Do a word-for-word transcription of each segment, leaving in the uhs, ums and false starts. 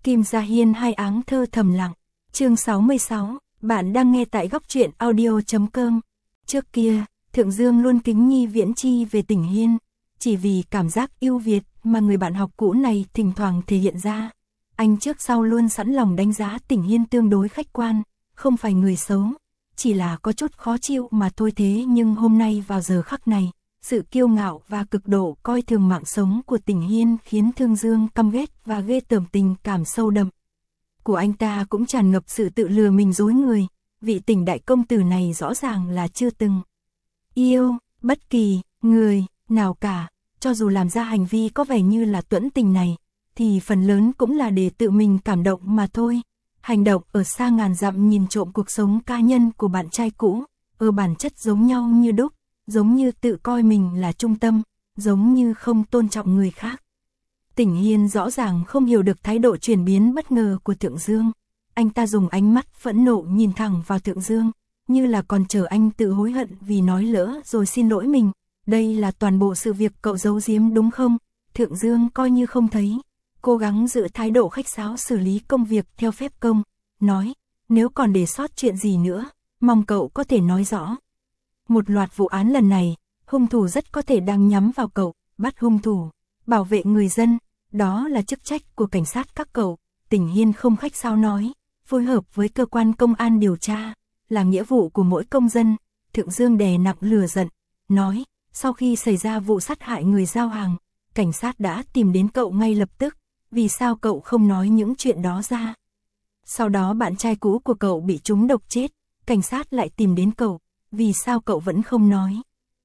Kim Gia Hiên hai áng thơ thầm lặng. Chương sáu mươi sáu, bạn đang nghe tại góc truyện audio chấm com. Trước kia, Thượng Dương luôn kính nhi viễn chi về Tỉnh Hiên, chỉ vì cảm giác yêu Việt mà người bạn học cũ này thỉnh thoảng thể hiện ra. Anh trước sau luôn sẵn lòng đánh giá Tỉnh Hiên tương đối khách quan, không phải người xấu, chỉ là có chút khó chịu mà thôi. Thế nhưng hôm nay vào giờ khắc này, sự kiêu ngạo và cực độ coi thường mạng sống của Tỉnh Hiên khiến Thượng Dương căm ghét và ghê tởm. Tình cảm sâu đậm của anh ta cũng tràn ngập sự tự lừa mình dối người. Vị Tỉnh đại công tử này rõ ràng là chưa từng yêu bất kỳ người nào cả, cho dù làm ra hành vi có vẻ như là tuẫn tình này, thì phần lớn cũng là để tự mình cảm động mà thôi. Hành động ở xa ngàn dặm nhìn trộm cuộc sống cá nhân của bạn trai cũ, ở bản chất giống nhau như đúc, giống như tự coi mình là trung tâm, giống như không tôn trọng người khác. Tỉnh Hiên rõ ràng không hiểu được thái độ chuyển biến bất ngờ của Thượng Dương. Anh ta dùng ánh mắt phẫn nộ nhìn thẳng vào Thượng Dương, như là còn chờ anh tự hối hận vì nói lỡ rồi xin lỗi mình. Đây là toàn bộ sự việc cậu giấu giếm đúng không? Thượng Dương coi như không thấy, cố gắng giữ thái độ khách sáo xử lý công việc theo phép công, nói, nếu còn để sót chuyện gì nữa, mong cậu có thể nói rõ. Một loạt vụ án lần này, hung thủ rất có thể đang nhắm vào cậu, bắt hung thủ, bảo vệ người dân, đó là chức trách của cảnh sát các cậu. Tỉnh Hiên không khách sáo nói, phối hợp với cơ quan công an điều tra, là nghĩa vụ của mỗi công dân. Thượng Dương đè nặng lửa giận, nói, sau khi xảy ra vụ sát hại người giao hàng, cảnh sát đã tìm đến cậu ngay lập tức, vì sao cậu không nói những chuyện đó ra? Sau đó bạn trai cũ của cậu bị trúng độc chết, cảnh sát lại tìm đến cậu, vì sao cậu vẫn không nói?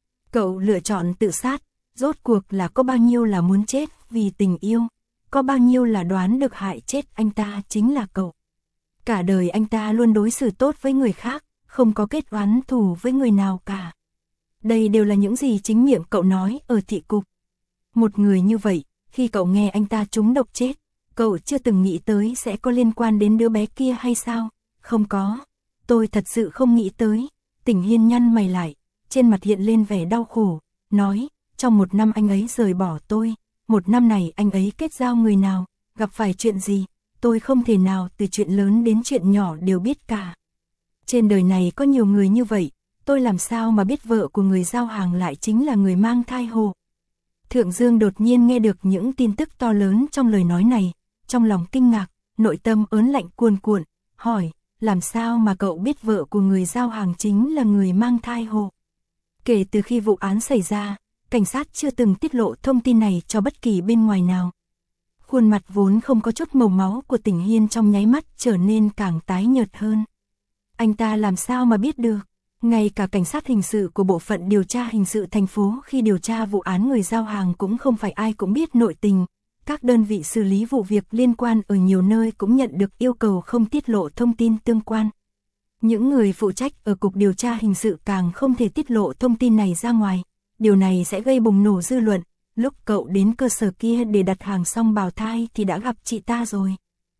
Cậu lựa chọn tự sát, rốt cuộc là có bao nhiêu là muốn chết vì tình yêu, có bao nhiêu là đoán được hại chết anh ta chính là cậu. Cả đời anh ta luôn đối xử tốt với người khác, không có kết oán thù với người nào cả. Đây đều là những gì chính miệng cậu nói ở thị cục. Một người như vậy, khi cậu nghe anh ta trúng độc chết, cậu chưa từng nghĩ tới sẽ có liên quan đến đứa bé kia hay sao? Không có, tôi thật sự không nghĩ tới. Tỉnh Hiên nhăn mày lại, trên mặt hiện lên vẻ đau khổ, nói, trong một năm anh ấy rời bỏ tôi, một năm này anh ấy kết giao người nào, gặp phải chuyện gì, tôi không thể nào từ chuyện lớn đến chuyện nhỏ đều biết cả. Trên đời này có nhiều người như vậy, tôi làm sao mà biết vợ của người giao hàng lại chính là người mang thai hồ. Thượng Dương đột nhiên nghe được những tin tức to lớn trong lời nói này, trong lòng kinh ngạc, nội tâm ớn lạnh cuồn cuộn, hỏi, làm sao mà cậu biết vợ của người giao hàng chính là người mang thai hồ? Kể từ khi vụ án xảy ra, cảnh sát chưa từng tiết lộ thông tin này cho bất kỳ bên ngoài nào. Khuôn mặt vốn không có chút màu máu của Tỉnh Hiên trong nháy mắt trở nên càng tái nhợt hơn. Anh ta làm sao mà biết được? Ngay cả cảnh sát hình sự của bộ phận điều tra hình sự thành phố khi điều tra vụ án người giao hàng cũng không phải ai cũng biết nội tình. Các đơn vị xử lý vụ việc liên quan ở nhiều nơi cũng nhận được yêu cầu không tiết lộ thông tin tương quan. Những người phụ trách ở cục điều tra hình sự càng không thể tiết lộ thông tin này ra ngoài. Điều này sẽ gây bùng nổ dư luận. Lúc cậu đến cơ sở kia để đặt hàng xong bào thai thì đã gặp chị ta rồi.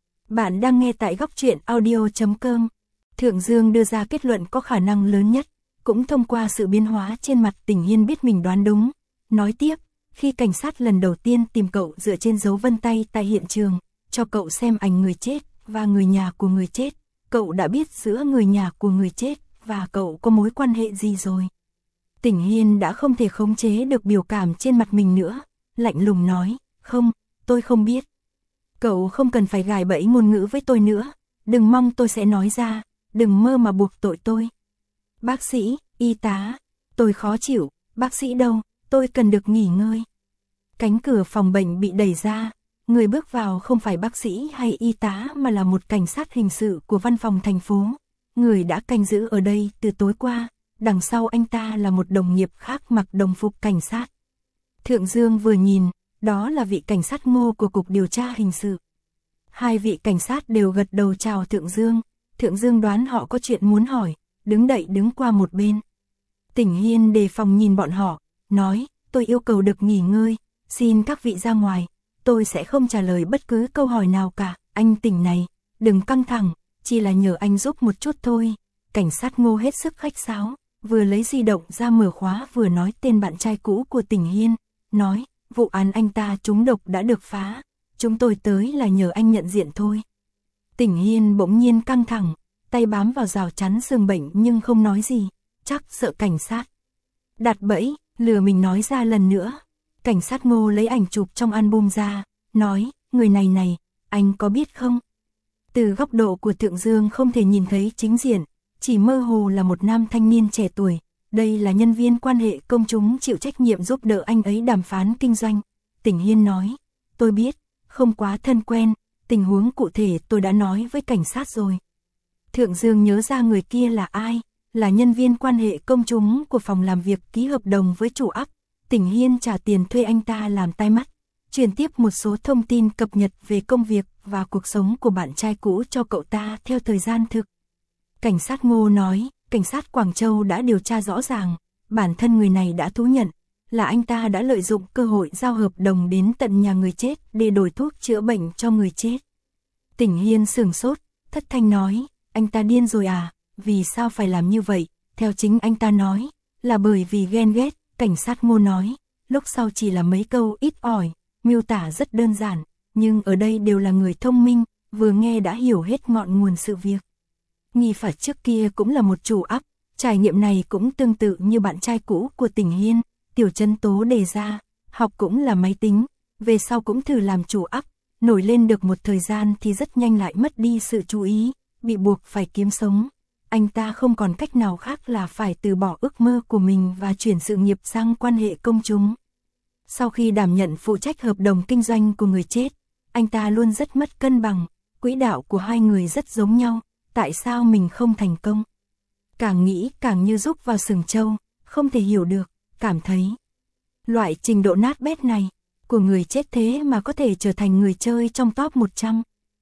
Bạn đang nghe tại góc truyện audio chấm com. Thượng Dương đưa ra kết luận có khả năng lớn nhất, cũng thông qua sự biến hóa trên mặt Tỉnh Hiên biết mình đoán đúng. Nói tiếp, khi cảnh sát lần đầu tiên tìm cậu dựa trên dấu vân tay tại hiện trường, cho cậu xem ảnh người chết và người nhà của người chết, cậu đã biết giữa người nhà của người chết và cậu có mối quan hệ gì rồi. Tỉnh Hiên đã không thể khống chế được biểu cảm trên mặt mình nữa, lạnh lùng nói, không, tôi không biết. Cậu không cần phải gài bẫy ngôn ngữ với tôi nữa, đừng mong tôi sẽ nói ra, đừng mơ mà buộc tội tôi. Bác sĩ, y tá, tôi khó chịu, bác sĩ đâu, tôi cần được nghỉ ngơi. Cánh cửa phòng bệnh bị đẩy ra, người bước vào không phải bác sĩ hay y tá mà là một cảnh sát hình sự của văn phòng thành phố. Người đã canh giữ ở đây từ tối qua, đằng sau anh ta là một đồng nghiệp khác mặc đồng phục cảnh sát. Thượng Dương vừa nhìn, đó là vị cảnh sát Ngô của cục điều tra hình sự. Hai vị cảnh sát đều gật đầu chào Thượng Dương. Thượng Dương đoán họ có chuyện muốn hỏi, đứng đậy đứng qua một bên. Tỉnh Hiên đề phòng nhìn bọn họ, nói, tôi yêu cầu được nghỉ ngơi, xin các vị ra ngoài, tôi sẽ không trả lời bất cứ câu hỏi nào cả. Anh Tỉnh này, đừng căng thẳng, chỉ là nhờ anh giúp một chút thôi. Cảnh sát Ngô hết sức khách sáo, vừa lấy di động ra mở khóa vừa nói tên bạn trai cũ của Tỉnh Hiên, nói, vụ án anh ta trúng độc đã được phá, chúng tôi tới là nhờ anh nhận diện thôi. Tỉnh Hiên bỗng nhiên căng thẳng, tay bám vào rào chắn giường bệnh nhưng không nói gì, chắc sợ cảnh sát đặt bẫy, lừa mình nói ra lần nữa. Cảnh sát Ngô lấy ảnh chụp trong album ra, nói, người này này, anh có biết không? Từ góc độ của Thượng Dương không thể nhìn thấy chính diện, chỉ mơ hồ là một nam thanh niên trẻ tuổi. Đây là nhân viên quan hệ công chúng chịu trách nhiệm giúp đỡ anh ấy đàm phán kinh doanh. Tỉnh Hiên nói, tôi biết, không quá thân quen, tình huống cụ thể tôi đã nói với cảnh sát rồi. Thượng Dương nhớ ra người kia là ai, là nhân viên quan hệ công chúng của phòng làm việc ký hợp đồng với chủ ấp. Tỉnh Hiên trả tiền thuê anh ta làm tai mắt, truyền tiếp một số thông tin cập nhật về công việc và cuộc sống của bạn trai cũ cho cậu ta theo thời gian thực. Cảnh sát Ngô nói, cảnh sát Quảng Châu đã điều tra rõ ràng, bản thân người này đã thú nhận, là anh ta đã lợi dụng cơ hội giao hợp đồng đến tận nhà người chết để đổi thuốc chữa bệnh cho người chết. Tỉnh Hiên sửng sốt, thất thanh nói, anh ta điên rồi à, vì sao phải làm như vậy, theo chính anh ta nói, là bởi vì ghen ghét. Cảnh sát Ngô nói, lúc sau chỉ là mấy câu ít ỏi, miêu tả rất đơn giản, nhưng ở đây đều là người thông minh, vừa nghe đã hiểu hết ngọn nguồn sự việc. Nghi phạm trước kia cũng là một chủ ấp, trải nghiệm này cũng tương tự như bạn trai cũ của Tỉnh Hiên, Tiểu Trấn Tố đề ra, học cũng là máy tính, về sau cũng thử làm chủ ấp, nổi lên được một thời gian thì rất nhanh lại mất đi sự chú ý, bị buộc phải kiếm sống. Anh ta không còn cách nào khác là phải từ bỏ ước mơ của mình và chuyển sự nghiệp sang quan hệ công chúng. Sau khi đảm nhận phụ trách hợp đồng kinh doanh của người chết, anh ta luôn rất mất cân bằng, quỹ đạo của hai người rất giống nhau, tại sao mình không thành công? Càng nghĩ càng như rúc vào sừng trâu, không thể hiểu được, cảm thấy loại trình độ nát bét này của người chết thế mà có thể trở thành người chơi trong top một trăm.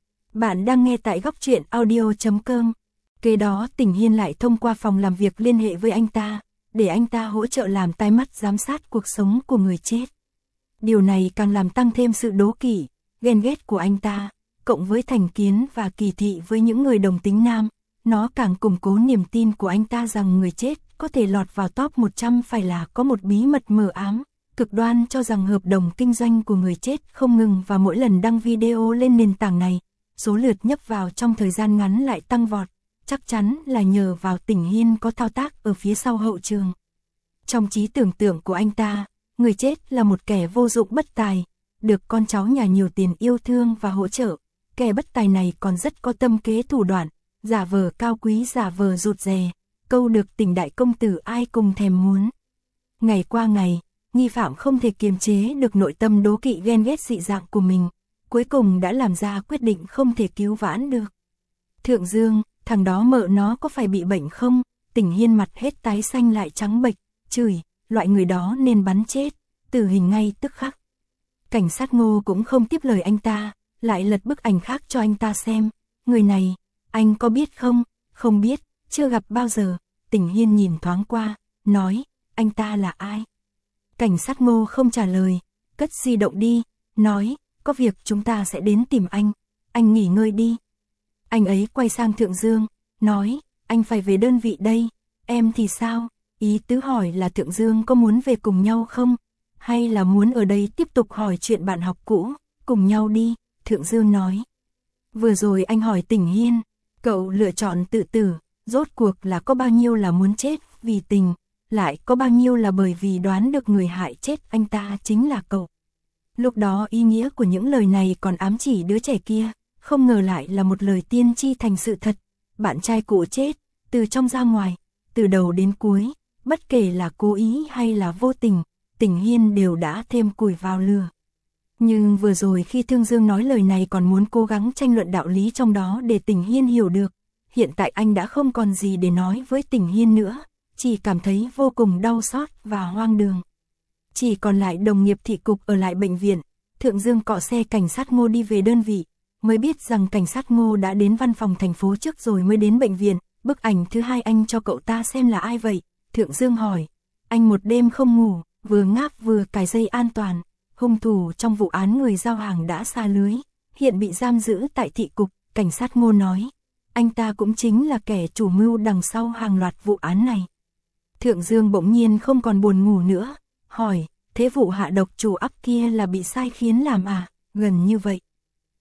Bạn đang nghe tại góc truyện audio chấm com. Kế đó Tỉnh Hiên lại thông qua phòng làm việc liên hệ với anh ta, để anh ta hỗ trợ làm tai mắt giám sát cuộc sống của người chết. Điều này càng làm tăng thêm sự đố kỵ, ghen ghét của anh ta, cộng với thành kiến và kỳ thị với những người đồng tính nam, nó càng củng cố niềm tin của anh ta rằng người chết có thể lọt vào top một trăm phải là có một bí mật mờ ám, cực đoan cho rằng hợp đồng kinh doanh của người chết không ngừng và mỗi lần đăng video lên nền tảng này, số lượt nhấp vào trong thời gian ngắn lại tăng vọt. Chắc chắn là nhờ vào Tỉnh Hiên có thao tác ở phía sau hậu trường. Trong trí tưởng tượng của anh ta, người chết là một kẻ vô dụng bất tài, được con cháu nhà nhiều tiền yêu thương và hỗ trợ. Kẻ bất tài này còn rất có tâm kế thủ đoạn, giả vờ cao quý giả vờ rụt rè, câu được Tỉnh đại công tử ai cùng thèm muốn. Ngày qua ngày, nghi phạm không thể kiềm chế được nội tâm đố kỵ ghen ghét dị dạng của mình, cuối cùng đã làm ra quyết định không thể cứu vãn được. Thượng Dương, thằng đó mợ nó có phải bị bệnh không? Tỉnh Hiên mặt hết tái xanh lại trắng bệch, chửi, loại người đó nên bắn chết, tử hình ngay tức khắc. Cảnh sát Ngô cũng không tiếp lời anh ta, lại lật bức ảnh khác cho anh ta xem. Người này, anh có biết không? Không biết, chưa gặp bao giờ. Tỉnh Hiên nhìn thoáng qua, nói, anh ta là ai? Cảnh sát Ngô không trả lời, cất di động đi, nói, có việc chúng ta sẽ đến tìm anh, anh nghỉ ngơi đi. Anh ấy quay sang Thượng Dương, nói, anh phải về đơn vị đây, em thì sao? Ý tứ hỏi là Thượng Dương có muốn về cùng nhau không? Hay là muốn ở đây tiếp tục hỏi chuyện bạn học cũ, cùng nhau đi, Thượng Dương nói. Vừa rồi anh hỏi Tỉnh Hiên, cậu lựa chọn tự tử, rốt cuộc là có bao nhiêu là muốn chết vì tình, lại có bao nhiêu là bởi vì đoán được người hại chết anh ta chính là cậu. Lúc đó ý nghĩa của những lời này còn ám chỉ đứa trẻ kia. Không ngờ lại là một lời tiên tri thành sự thật, bạn trai cũ chết, từ trong ra ngoài, từ đầu đến cuối, bất kể là cố ý hay là vô tình, Tỉnh Hiên đều đã thêm củi vào lửa. Nhưng vừa rồi khi Thương Dương nói lời này còn muốn cố gắng tranh luận đạo lý trong đó để Tỉnh Hiên hiểu được, hiện tại anh đã không còn gì để nói với Tỉnh Hiên nữa, chỉ cảm thấy vô cùng đau xót và hoang đường. Chỉ còn lại đồng nghiệp thị cục ở lại bệnh viện, Thượng Dương cọ xe cảnh sát Ngô đi về đơn vị. Mới biết rằng cảnh sát Ngô đã đến văn phòng thành phố trước rồi mới đến bệnh viện. Bức ảnh thứ hai anh cho cậu ta xem là ai vậy? Thượng Dương hỏi. Anh một đêm không ngủ, vừa ngáp vừa cài dây an toàn. Hung thủ trong vụ án người giao hàng đã sa lưới, hiện bị giam giữ tại thị cục. Cảnh sát Ngô nói, anh ta cũng chính là kẻ chủ mưu đằng sau hàng loạt vụ án này. Thượng Dương bỗng nhiên không còn buồn ngủ nữa, hỏi, thế vụ hạ độc chủ ấp kia là bị sai khiến làm à? Gần như vậy.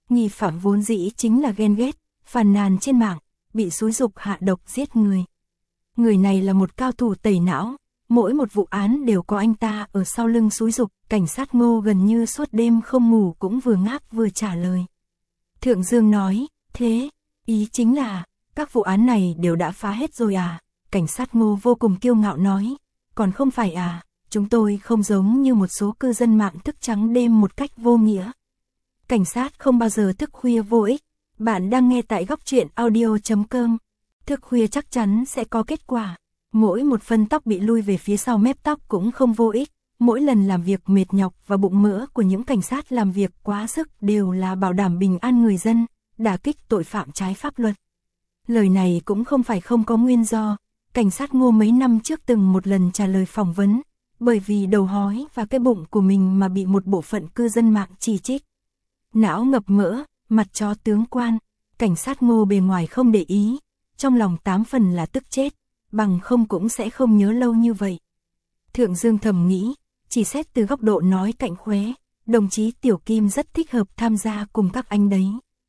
nghi phạm vốn dĩ chính là ghen ghét, phàn nàn trên mạng, bị xúi giục hạ độc giết người. Người này là một cao thủ tẩy não, mỗi một vụ án đều có anh ta ở sau lưng xúi giục. Cảnh sát Ngô gần như suốt đêm không ngủ cũng vừa ngáp vừa trả lời. Thượng Dương nói, thế, ý chính là, các vụ án này đều đã phá hết rồi à? Cảnh sát Ngô vô cùng kiêu ngạo nói, còn không phải à, chúng tôi không giống như một số cư dân mạng thức trắng đêm một cách vô nghĩa. Cảnh sát không bao giờ thức khuya vô ích. Bạn đang nghe tại góc truyện audio chấm com. Thức khuya chắc chắn sẽ có kết quả. Mỗi một phân tóc bị lui về phía sau mép tóc cũng không vô ích. Mỗi lần làm việc mệt nhọc và bụng mỡ của những cảnh sát làm việc quá sức đều là bảo đảm bình an người dân, đả kích tội phạm trái pháp luật. Lời này cũng không phải không có nguyên do. Cảnh sát Ngô mấy năm trước từng một lần trả lời phỏng vấn, bởi vì đầu hói và cái bụng của mình mà bị một bộ phận cư dân mạng chỉ trích. Não ngập mỡ, mặt chó tướng quan, cảnh sát Ngô bề ngoài không để ý, trong lòng tám phần là tức chết, bằng không cũng sẽ không nhớ lâu như vậy. Thượng Dương thầm nghĩ, chỉ xét từ góc độ nói cạnh khóe, đồng chí Tiểu Kim rất thích hợp tham gia cùng các anh đấy.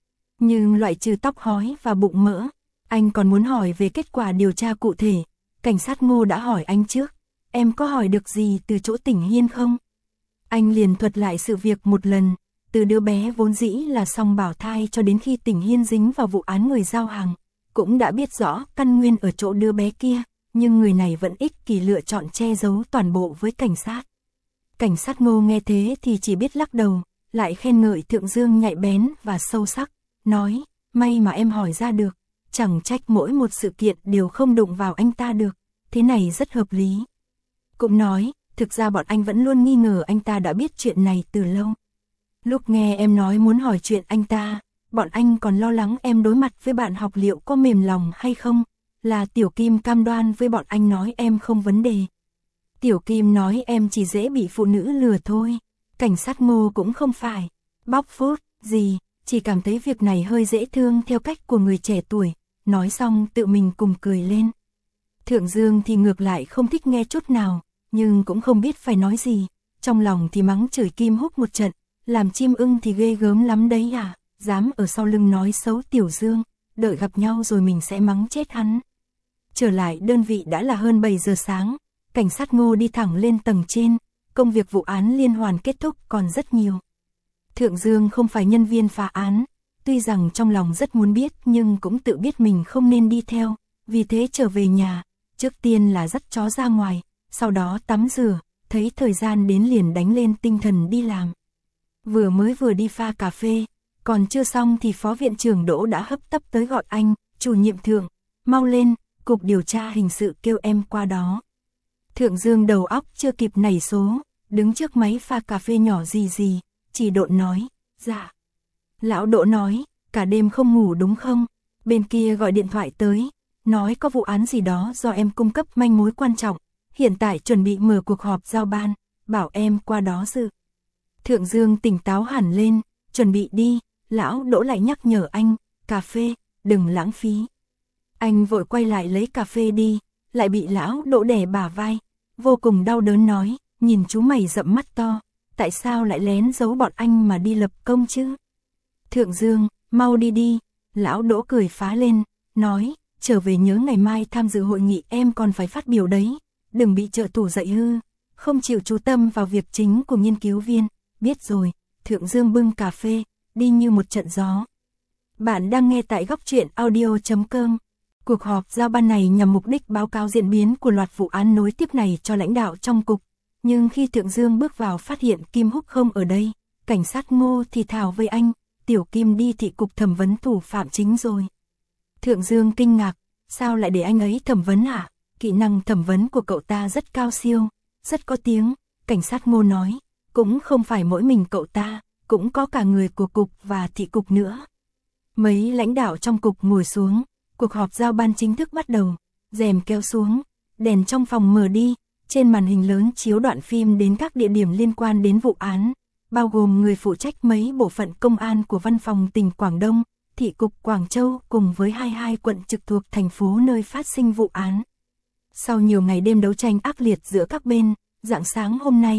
Nhưng loại trừ tóc hói và bụng mỡ, anh còn muốn hỏi về kết quả điều tra cụ thể. Cảnh sát Ngô đã hỏi anh trước, em có hỏi được gì từ chỗ Tỉnh Hiên không? Anh liền thuật lại sự việc một lần, từ đứa bé vốn dĩ là song bảo thai cho đến khi Tỉnh Hiên dính vào vụ án người giao hàng, cũng đã biết rõ căn nguyên ở chỗ đứa bé kia, nhưng người này vẫn ích kỷ lựa chọn che giấu toàn bộ với cảnh sát. Cảnh sát Ngô nghe thế thì chỉ biết lắc đầu, lại khen ngợi Thượng Dương nhạy bén và sâu sắc, nói, may mà em hỏi ra được, chẳng trách mỗi một sự kiện đều không đụng vào anh ta được, thế này rất hợp lý. Cũng nói, thực ra bọn anh vẫn luôn nghi ngờ anh ta đã biết chuyện này từ lâu. Lúc nghe em nói muốn hỏi chuyện anh ta, bọn anh còn lo lắng em đối mặt với bạn học liệu có mềm lòng hay không, là Tiểu Kim cam đoan với bọn anh nói em không vấn đề. Tiểu Kim nói em chỉ dễ bị phụ nữ lừa thôi. Cảnh sát Ngô cũng không phải bóc phốt gì, chỉ cảm thấy việc này hơi dễ thương theo cách của người trẻ tuổi, nói xong tự mình cùng cười lên. Thượng Dương thì ngược lại không thích nghe chút nào, nhưng cũng không biết phải nói gì, trong lòng thì mắng chửi Kim Húc một trận, làm chim ưng thì ghê gớm lắm đấy à, dám ở sau lưng nói xấu Tiểu Dương, đợi gặp nhau rồi mình sẽ mắng chết hắn. Trở lại đơn vị đã là hơn bảy giờ sáng, cảnh sát Ngô đi thẳng lên tầng trên, công việc vụ án liên hoàn kết thúc còn rất nhiều. Thượng Dương không phải nhân viên phá án, tuy rằng trong lòng rất muốn biết nhưng cũng tự biết mình không nên đi theo, vì thế trở về nhà, trước tiên là dắt chó ra ngoài, sau đó tắm rửa, thấy thời gian đến liền đánh lên tinh thần đi làm. Vừa mới vừa đi pha cà phê, còn chưa xong thì phó viện trưởng Đỗ đã hấp tấp tới gọi anh, chủ nhiệm Thượng, mau lên, cục điều tra hình sự kêu em qua đó. Thượng Dương đầu óc chưa kịp nảy số, đứng trước máy pha cà phê nhỏ gì gì, chỉ độn nói, dạ. Lão Đỗ nói, cả đêm không ngủ đúng không? Bên kia gọi điện thoại tới, nói có vụ án gì đó do em cung cấp manh mối quan trọng, hiện tại chuẩn bị mở cuộc họp giao ban, bảo em qua đó dự. Thượng Dương tỉnh táo hẳn lên, chuẩn bị đi, Lão Đỗ lại nhắc nhở anh, cà phê, đừng lãng phí. Anh vội quay lại lấy cà phê đi, lại bị Lão Đỗ đè bả vai, vô cùng đau đớn nói, nhìn chú mày rậm mắt to, tại sao lại lén giấu bọn anh mà đi lập công chứ? Thượng Dương, mau đi đi, Lão Đỗ cười phá lên, nói, trở về nhớ ngày mai tham dự hội nghị em còn phải phát biểu đấy, đừng bị trợ thủ dạy hư, không chịu chú tâm vào việc chính của nghiên cứu viên, biết rồi. Thượng Dương bưng cà phê, đi như một trận gió. Bạn đang nghe tại góc truyện audio chấm com. Cuộc họp giao ban này nhằm mục đích báo cáo diễn biến của loạt vụ án nối tiếp này cho lãnh đạo trong cục. Nhưng khi Thượng Dương bước vào phát hiện Kim Húc không ở đây, cảnh sát Ngô thì thào với anh, Tiểu Kim đi thị cục thẩm vấn thủ phạm chính rồi. Thượng Dương kinh ngạc, sao lại để anh ấy thẩm vấn hả? Kỹ năng thẩm vấn của cậu ta rất cao siêu, rất có tiếng, cảnh sát Ngô nói, cũng không phải mỗi mình cậu ta, cũng có cả người của cục và thị cục nữa. Mấy lãnh đạo trong cục ngồi xuống, cuộc họp giao ban chính thức bắt đầu, rèm kéo xuống, đèn trong phòng mở đi, trên màn hình lớn chiếu đoạn phim đến các địa điểm liên quan đến vụ án, bao gồm người phụ trách mấy bộ phận công an của văn phòng tỉnh Quảng Đông, thị cục Quảng Châu cùng với hai mươi hai quận trực thuộc thành phố nơi phát sinh vụ án. Sau nhiều ngày đêm đấu tranh ác liệt giữa các bên, rạng sáng hôm nay,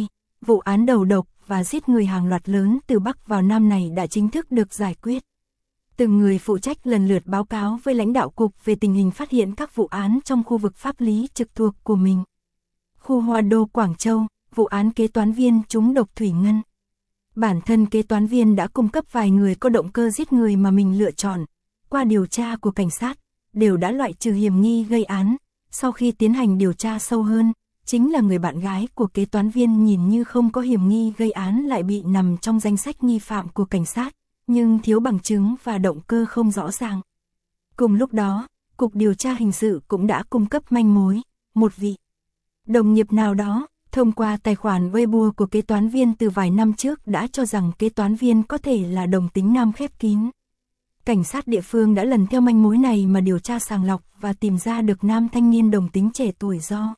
vụ án đầu độc và giết người hàng loạt lớn từ Bắc vào Nam này đã chính thức được giải quyết. Từng người phụ trách lần lượt báo cáo với lãnh đạo cục về tình hình phát hiện các vụ án trong khu vực pháp lý trực thuộc của mình. Khu Hoa Đô Quảng Châu, vụ án kế toán viên trúng độc thủy ngân. Bản thân kế toán viên đã cung cấp vài người có động cơ giết người mà mình lựa chọn. Qua điều tra của cảnh sát, đều đã loại trừ hiểm nghi gây án. Sau khi tiến hành điều tra sâu hơn, chính là người bạn gái của kế toán viên nhìn như không có hiểm nghi gây án lại bị nằm trong danh sách nghi phạm của cảnh sát, nhưng thiếu bằng chứng và động cơ không rõ ràng. Cùng lúc đó, Cục Điều tra Hình sự cũng đã cung cấp manh mối. Một vị đồng nghiệp nào đó, thông qua tài khoản Weibo của kế toán viên từ vài năm trước đã cho rằng kế toán viên có thể là đồng tính nam khép kín. Cảnh sát địa phương đã lần theo manh mối này mà điều tra sàng lọc và tìm ra được nam thanh niên đồng tính trẻ tuổi do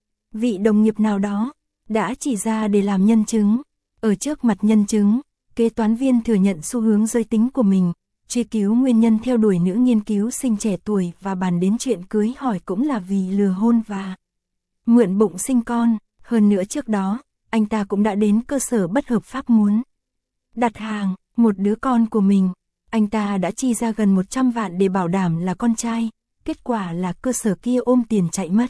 vị đồng nghiệp nào đó đã chỉ ra để làm nhân chứng. Ở trước mặt nhân chứng, kế toán viên thừa nhận xu hướng giới tính của mình, truy cứu nguyên nhân theo đuổi nữ nghiên cứu sinh trẻ tuổi và bàn đến chuyện cưới hỏi cũng là vì lừa hôn và mượn bụng sinh con. Hơn nữa trước đó, anh ta cũng đã đến cơ sở bất hợp pháp muốn đặt hàng một đứa con của mình. Anh ta đã chi ra gần một trăm vạn để bảo đảm là con trai, kết quả là cơ sở kia ôm tiền chạy mất.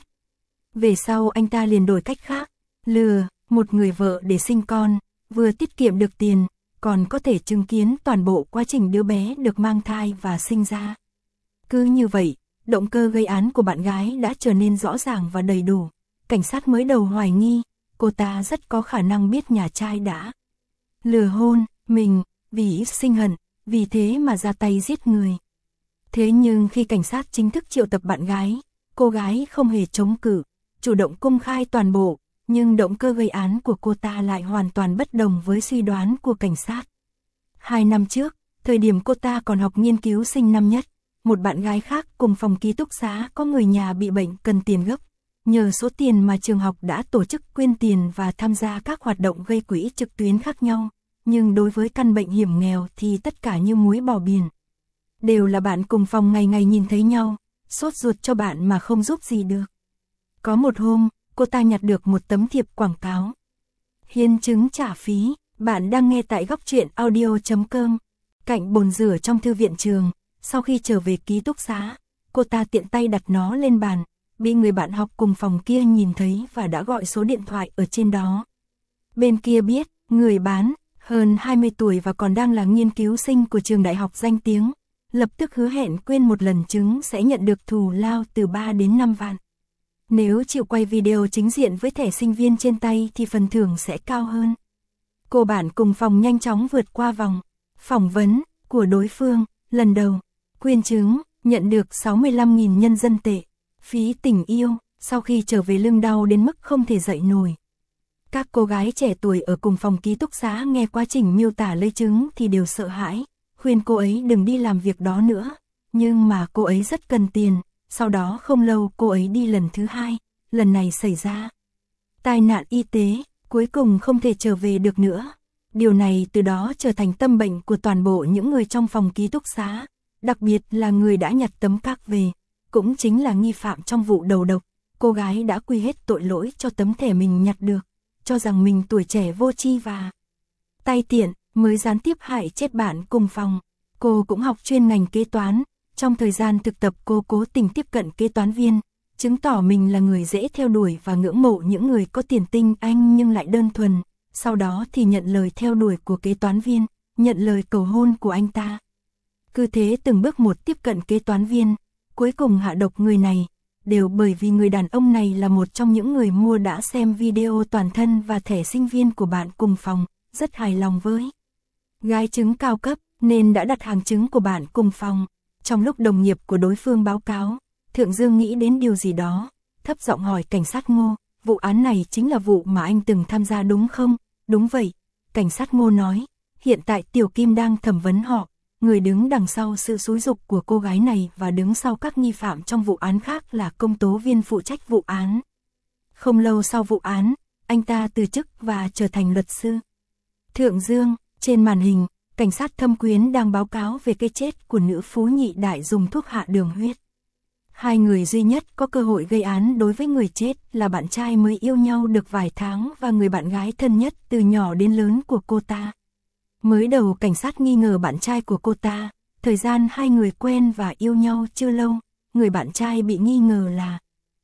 Về sau anh ta liền đổi cách khác, lừa một người vợ để sinh con, vừa tiết kiệm được tiền, còn có thể chứng kiến toàn bộ quá trình đứa bé được mang thai và sinh ra. Cứ như vậy, động cơ gây án của bạn gái đã trở nên rõ ràng và đầy đủ. Cảnh sát mới đầu hoài nghi, cô ta rất có khả năng biết nhà trai đã lừa hôn mình, vì sinh hận, vì thế mà ra tay giết người. Thế nhưng khi cảnh sát chính thức triệu tập bạn gái, cô gái không hề chống cự, chủ động công khai toàn bộ, nhưng động cơ gây án của cô ta lại hoàn toàn bất đồng với suy đoán của cảnh sát. Hai năm trước, thời điểm cô ta còn học nghiên cứu sinh năm nhất, một bạn gái khác cùng phòng ký túc xá có người nhà bị bệnh cần tiền gấp. Nhờ số tiền mà trường học đã tổ chức quyên tiền và tham gia các hoạt động gây quỹ trực tuyến khác nhau, nhưng đối với căn bệnh hiểm nghèo thì tất cả như muối bỏ biển. Đều là bạn cùng phòng ngày ngày nhìn thấy nhau, sốt ruột cho bạn mà không giúp gì được. Có một hôm, cô ta nhặt được một tấm thiệp quảng cáo. Hiến chứng trả phí, bạn đang nghe tại góc truyện audio chấm com. Cạnh bồn rửa trong thư viện trường, sau khi trở về ký túc xá, cô ta tiện tay đặt nó lên bàn. Bị người bạn học cùng phòng kia nhìn thấy và đã gọi số điện thoại ở trên đó. Bên kia biết, người bán, hơn hai mươi tuổi và còn đang là nghiên cứu sinh của trường đại học danh tiếng, lập tức hứa hẹn quên một lần chứng sẽ nhận được thù lao từ ba đến năm vạn. Nếu chịu quay video chính diện với thẻ sinh viên trên tay thì phần thưởng sẽ cao hơn. Cô bạn cùng phòng nhanh chóng vượt qua vòng phỏng vấn của đối phương, lần đầu, quyên chứng, nhận được sáu mươi lăm nghìn nhân dân tệ. Phí tình yêu, sau khi trở về lưng đau đến mức không thể dậy nổi. Các cô gái trẻ tuổi ở cùng phòng ký túc xá nghe quá trình miêu tả lấy chứng thì đều sợ hãi, khuyên cô ấy đừng đi làm việc đó nữa. Nhưng mà cô ấy rất cần tiền, sau đó không lâu cô ấy đi lần thứ hai, lần này xảy ra tai nạn y tế, cuối cùng không thể trở về được nữa. Điều này từ đó trở thành tâm bệnh của toàn bộ những người trong phòng ký túc xá, đặc biệt là người đã nhặt tấm các về. Cũng chính là nghi phạm trong vụ đầu độc, cô gái đã quy hết tội lỗi cho tấm thẻ mình nhặt được, cho rằng mình tuổi trẻ vô tri và tay tiện, mới gián tiếp hại chết bạn cùng phòng. Cô cũng học chuyên ngành kế toán, trong thời gian thực tập cô cố tình tiếp cận kế toán viên, chứng tỏ mình là người dễ theo đuổi và ngưỡng mộ những người có tiền tinh anh nhưng lại đơn thuần, sau đó thì nhận lời theo đuổi của kế toán viên, nhận lời cầu hôn của anh ta. Cứ thế từng bước một tiếp cận kế toán viên. Cuối cùng hạ độc người này, đều bởi vì người đàn ông này là một trong những người mua đã xem video toàn thân và thẻ sinh viên của bạn cùng phòng, rất hài lòng với gái trứng cao cấp, nên đã đặt hàng trứng của bạn cùng phòng. Trong lúc đồng nghiệp của đối phương báo cáo, Thượng Dương nghĩ đến điều gì đó, thấp giọng hỏi cảnh sát Ngô, vụ án này chính là vụ mà anh từng tham gia đúng không? Đúng vậy, cảnh sát Ngô nói, hiện tại Tiểu Kim đang thẩm vấn họ. Người đứng đằng sau sự xúi giục của cô gái này và đứng sau các nghi phạm trong vụ án khác là công tố viên phụ trách vụ án. Không lâu sau vụ án, anh ta từ chức và trở thành luật sư. Thượng Dương, trên màn hình, cảnh sát Thâm Quyến đang báo cáo về cái chết của nữ phú nhị đại dùng thuốc hạ đường huyết. Hai người duy nhất có cơ hội gây án đối với người chết là bạn trai mới yêu nhau được vài tháng và người bạn gái thân nhất từ nhỏ đến lớn của cô ta. Mới đầu cảnh sát nghi ngờ bạn trai của cô ta, thời gian hai người quen và yêu nhau chưa lâu, người bạn trai bị nghi ngờ là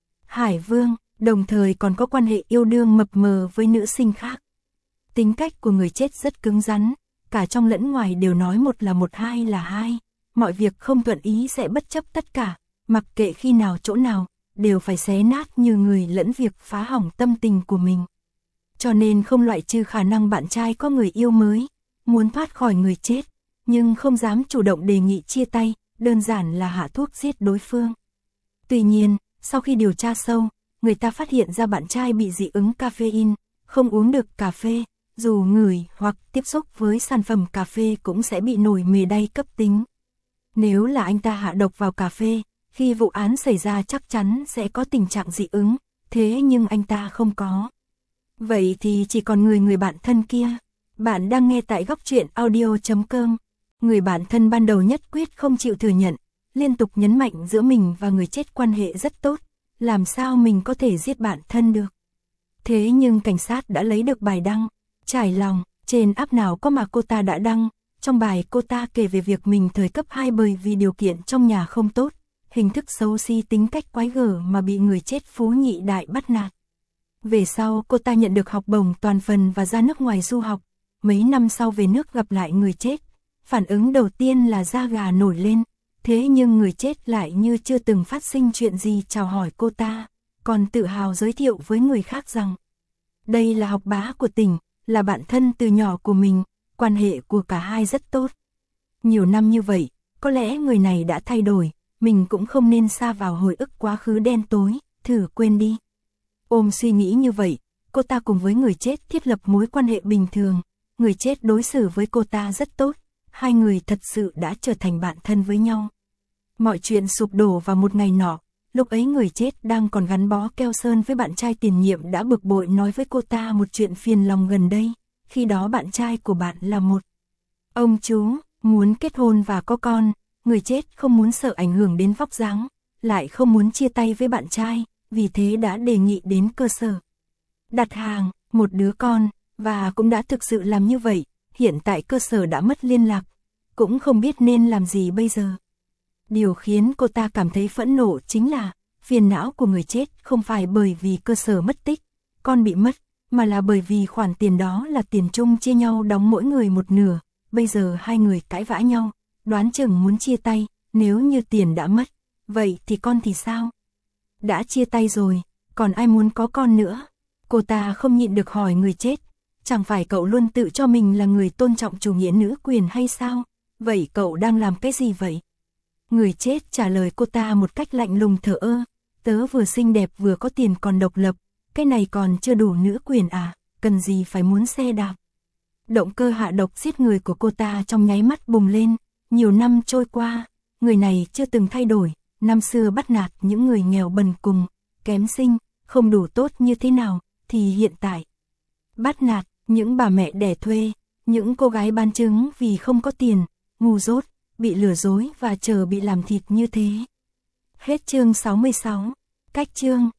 Hải Vương, đồng thời còn có quan hệ yêu đương mập mờ với nữ sinh khác. Tính cách của người chết rất cứng rắn, cả trong lẫn ngoài đều nói một là một hai là hai, mọi việc không thuận ý sẽ bất chấp tất cả, mặc kệ khi nào chỗ nào, đều phải xé nát như người lẫn việc phá hỏng tâm tình của mình. Cho nên không loại trừ khả năng bạn trai có người yêu mới, muốn thoát khỏi người chết, nhưng không dám chủ động đề nghị chia tay, đơn giản là hạ thuốc giết đối phương. Tuy nhiên, sau khi điều tra sâu, người ta phát hiện ra bạn trai bị dị ứng caffeine, không uống được cà phê, dù ngửi hoặc tiếp xúc với sản phẩm cà phê cũng sẽ bị nổi mề đay cấp tính. Nếu là anh ta hạ độc vào cà phê, khi vụ án xảy ra chắc chắn sẽ có tình trạng dị ứng, thế nhưng anh ta không có. Vậy thì chỉ còn người người bạn thân kia. Bạn đang nghe tại góc truyện audio chấm com. Người bạn thân ban đầu nhất quyết không chịu thừa nhận, liên tục nhấn mạnh giữa mình và người chết quan hệ rất tốt, làm sao mình có thể giết bạn thân được. Thế nhưng cảnh sát đã lấy được bài đăng, trải lòng, trên app nào có mà cô ta đã đăng. Trong bài cô ta kể về việc mình thời cấp hai bởi vì điều kiện trong nhà không tốt, hình thức xấu xí tính cách quái gở mà bị người chết phú nhị đại bắt nạt. Về sau cô ta nhận được học bổng toàn phần và ra nước ngoài du học, mấy năm sau về nước gặp lại người chết, phản ứng đầu tiên là da gà nổi lên, thế nhưng người chết lại như chưa từng phát sinh chuyện gì chào hỏi cô ta, còn tự hào giới thiệu với người khác rằng đây là học bá của tỉnh, là bạn thân từ nhỏ của mình, quan hệ của cả hai rất tốt. Nhiều năm như vậy, có lẽ người này đã thay đổi, mình cũng không nên sa vào hồi ức quá khứ đen tối, thử quên đi. Ôm suy nghĩ như vậy, cô ta cùng với người chết thiết lập mối quan hệ bình thường, người chết đối xử với cô ta rất tốt, hai người thật sự đã trở thành bạn thân với nhau. Mọi chuyện sụp đổ vào một ngày nọ, lúc ấy người chết đang còn gắn bó keo sơn với bạn trai tiền nhiệm đã bực bội nói với cô ta một chuyện phiền lòng gần đây, khi đó bạn trai của bạn là một ông chú, muốn kết hôn và có con, người chết không muốn sợ ảnh hưởng đến vóc dáng, lại không muốn chia tay với bạn trai, vì thế đã đề nghị đến cơ sở đặt hàng một đứa con, và cũng đã thực sự làm như vậy, hiện tại cơ sở đã mất liên lạc, cũng không biết nên làm gì bây giờ. Điều khiến cô ta cảm thấy phẫn nộ chính là, phiền não của người chết không phải bởi vì cơ sở mất tích, con bị mất, mà là bởi vì khoản tiền đó là tiền chung chia nhau đóng mỗi người một nửa, bây giờ hai người cãi vã nhau, đoán chừng muốn chia tay, nếu như tiền đã mất, vậy thì con thì sao? Đã chia tay rồi, còn ai muốn có con nữa? Cô ta không nhịn được hỏi người chết, chẳng phải cậu luôn tự cho mình là người tôn trọng chủ nghĩa nữ quyền hay sao? Vậy cậu đang làm cái gì vậy? Người chết trả lời cô ta một cách lạnh lùng thờ ơ, tớ vừa xinh đẹp vừa có tiền còn độc lập, cái này còn chưa đủ nữ quyền à, cần gì phải muốn xe đạp. Động cơ hạ độc giết người của cô ta trong nháy mắt bùng lên, nhiều năm trôi qua, người này chưa từng thay đổi, năm xưa bắt nạt những người nghèo bần cùng, kém sinh, không đủ tốt như thế nào, thì hiện tại bắt nạt những bà mẹ đẻ thuê, những cô gái bán trứng vì không có tiền, ngu dốt, bị lừa dối và chờ bị làm thịt như thế. Hết chương sáu mươi sáu, cách chương.